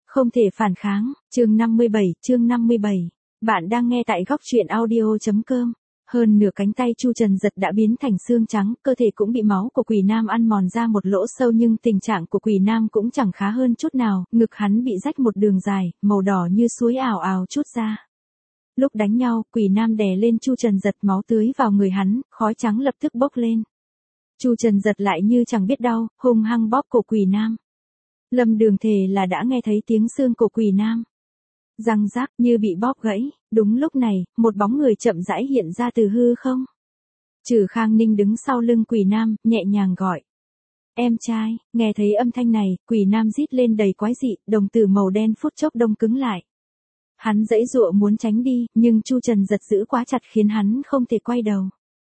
Không thể phản kháng, chương 57. Bạn đang nghe tại góc truyện audio.com. Hơn nửa cánh tay Chu Trần Giật đã biến thành xương trắng, cơ thể cũng bị máu của Quỷ Nam ăn mòn ra một lỗ sâu, nhưng tình trạng của Quỷ Nam cũng chẳng khá hơn chút nào, ngực hắn bị rách một đường dài, màu đỏ như suối ào ào trút ra. Lúc đánh nhau, Quỷ Nam đè lên Chu Trần Giật, máu tưới vào người hắn, khói trắng lập tức bốc lên. Chu Trần Giật lại như chẳng biết đau, hung hăng bóp cổ Quỷ Nam. Lâm Đường thề là đã nghe thấy tiếng xương của Quỷ Nam răng rác như bị bóp gãy. Đúng lúc này, một bóng người chậm rãi hiện ra từ hư không. Trừ Khang Ninh đứng sau lưng Quỷ Nam, nhẹ nhàng gọi. Em trai. Nghe thấy âm thanh này, Quỷ Nam rít lên đầy quái dị, đồng tử màu đen phút chốc đông cứng lại. Hắn giãy giụa muốn tránh đi, nhưng Chu Trần Giật giữ quá chặt khiến hắn không thể quay đầu.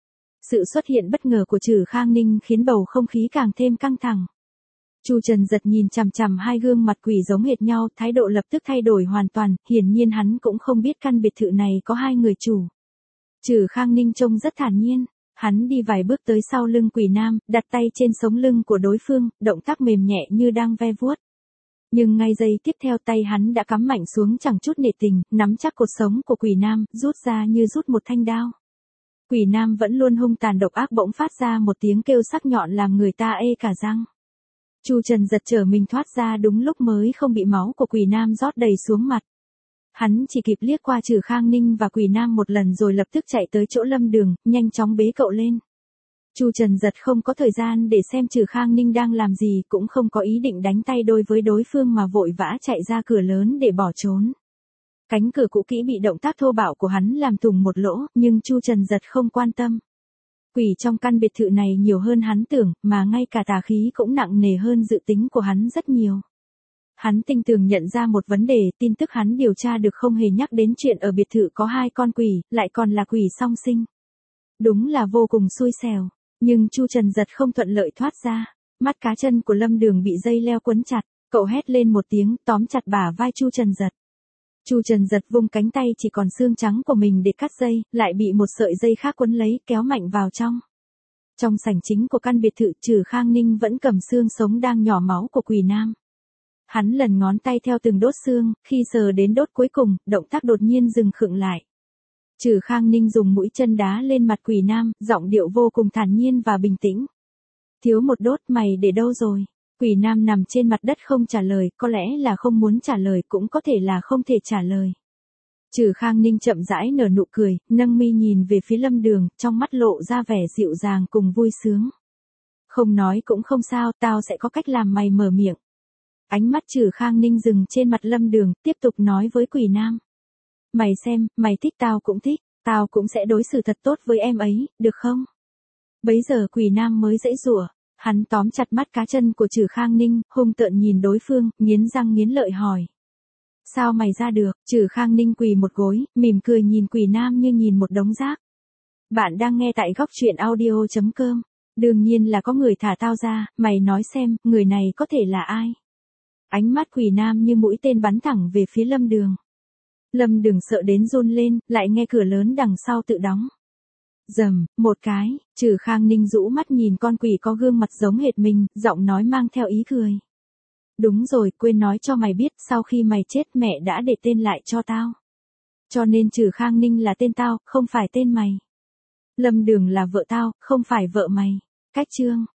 Sự xuất hiện bất ngờ của Trừ Khang Ninh khiến bầu không khí càng thêm căng thẳng. Chu Trần Giật nhìn chằm chằm hai gương mặt quỷ giống hệt nhau, thái độ lập tức thay đổi hoàn toàn, hiển nhiên hắn cũng không biết căn biệt thự này có hai người chủ. Trừ Khang Ninh trông rất thản nhiên, hắn đi vài bước tới sau lưng Quỷ Nam, đặt tay trên sống lưng của đối phương, động tác mềm nhẹ như đang ve vuốt. Nhưng ngay giây tiếp theo tay hắn đã cắm mạnh xuống chẳng chút nể tình, nắm chắc cột sống của Quỷ Nam, rút ra như rút một thanh đao. Quỷ Nam vẫn luôn hung tàn độc ác bỗng phát ra một tiếng kêu sắc nhọn làm người ta ê cả răng. Chu Trần Giật trở mình thoát ra đúng lúc mới không bị máu của Quỷ Nam rót đầy xuống mặt. Hắn chỉ kịp liếc qua Trừ Khang Ninh và Quỷ Nam một lần rồi lập tức chạy tới chỗ Lâm Đường, nhanh chóng bế cậu lên. Chu Trần Giật không có thời gian để xem Trừ Khang Ninh đang làm gì, cũng không có ý định đánh tay đôi với đối phương mà vội vã chạy ra cửa lớn để bỏ trốn. Cánh cửa cũ kỹ bị động tác thô bạo của hắn làm thủng một lỗ, nhưng Chu Trần Giật không quan tâm. Quỷ trong căn biệt thự này nhiều hơn hắn tưởng, mà ngay cả tà khí cũng nặng nề hơn dự tính của hắn rất nhiều. Hắn tinh tường nhận ra một vấn đề, tin tức hắn điều tra được không hề nhắc đến chuyện ở biệt thự có hai con quỷ, lại còn là quỷ song sinh. Đúng là vô cùng xui xẻo, nhưng Chu Trần Giật không thuận lợi thoát ra. Mắt cá chân của Lâm Đường bị dây leo quấn chặt, cậu hét lên một tiếng, tóm chặt bả vai Chu Trần Giật. Chu Trần Giật vung cánh tay chỉ còn xương trắng của mình để cắt dây, lại bị một sợi dây khác quấn lấy, kéo mạnh vào trong. Trong sảnh chính của căn biệt thự, Trừ Khang Ninh vẫn cầm xương sống đang nhỏ máu của Quỷ Nam. Hắn lần ngón tay theo từng đốt xương, khi sờ đến đốt cuối cùng, động tác đột nhiên dừng khựng lại. Trừ Khang Ninh dùng mũi chân đá lên mặt Quỷ Nam, giọng điệu vô cùng thản nhiên và bình tĩnh. Thiếu một đốt, mày để đâu rồi? Quỷ Nam nằm trên mặt đất không trả lời, có lẽ là không muốn trả lời, cũng có thể là không thể trả lời. Trừ Khang Ninh chậm rãi nở nụ cười, nâng mi nhìn về phía Lâm Đường, trong mắt lộ ra vẻ dịu dàng cùng vui sướng. Không nói cũng không sao, tao sẽ có cách làm mày mở miệng. Ánh mắt Trừ Khang Ninh dừng trên mặt Lâm Đường, tiếp tục nói với Quỷ Nam. Mày xem, mày thích tao cũng sẽ đối xử thật tốt với em ấy, được không? Bấy giờ Quỷ Nam mới giãy giụa. Hắn tóm chặt mắt cá chân của Trừ Khang Ninh, hung tợn nhìn đối phương, nghiến răng nghiến lợi hỏi. Sao mày ra được? Trừ Khang Ninh quỳ một gối, mỉm cười nhìn Quỷ Nam như nhìn một đống rác. Bạn đang nghe tại góc truyện audio.com. Đương nhiên là có người thả tao ra, mày nói xem, người này có thể là ai? Ánh mắt Quỷ Nam như mũi tên bắn thẳng về phía Lâm Đường. Lâm Đường sợ đến run lên, lại nghe cửa lớn đằng sau tự đóng. Rầm, một cái, Trừ Khang Ninh rũ mắt nhìn con quỷ có gương mặt giống hệt mình, giọng nói mang theo ý cười. Đúng rồi, quên nói cho mày biết, sau khi mày chết mẹ đã để tên lại cho tao. Cho nên Trừ Khang Ninh là tên tao, không phải tên mày. Lâm Đường là vợ tao, không phải vợ mày. Cách chương.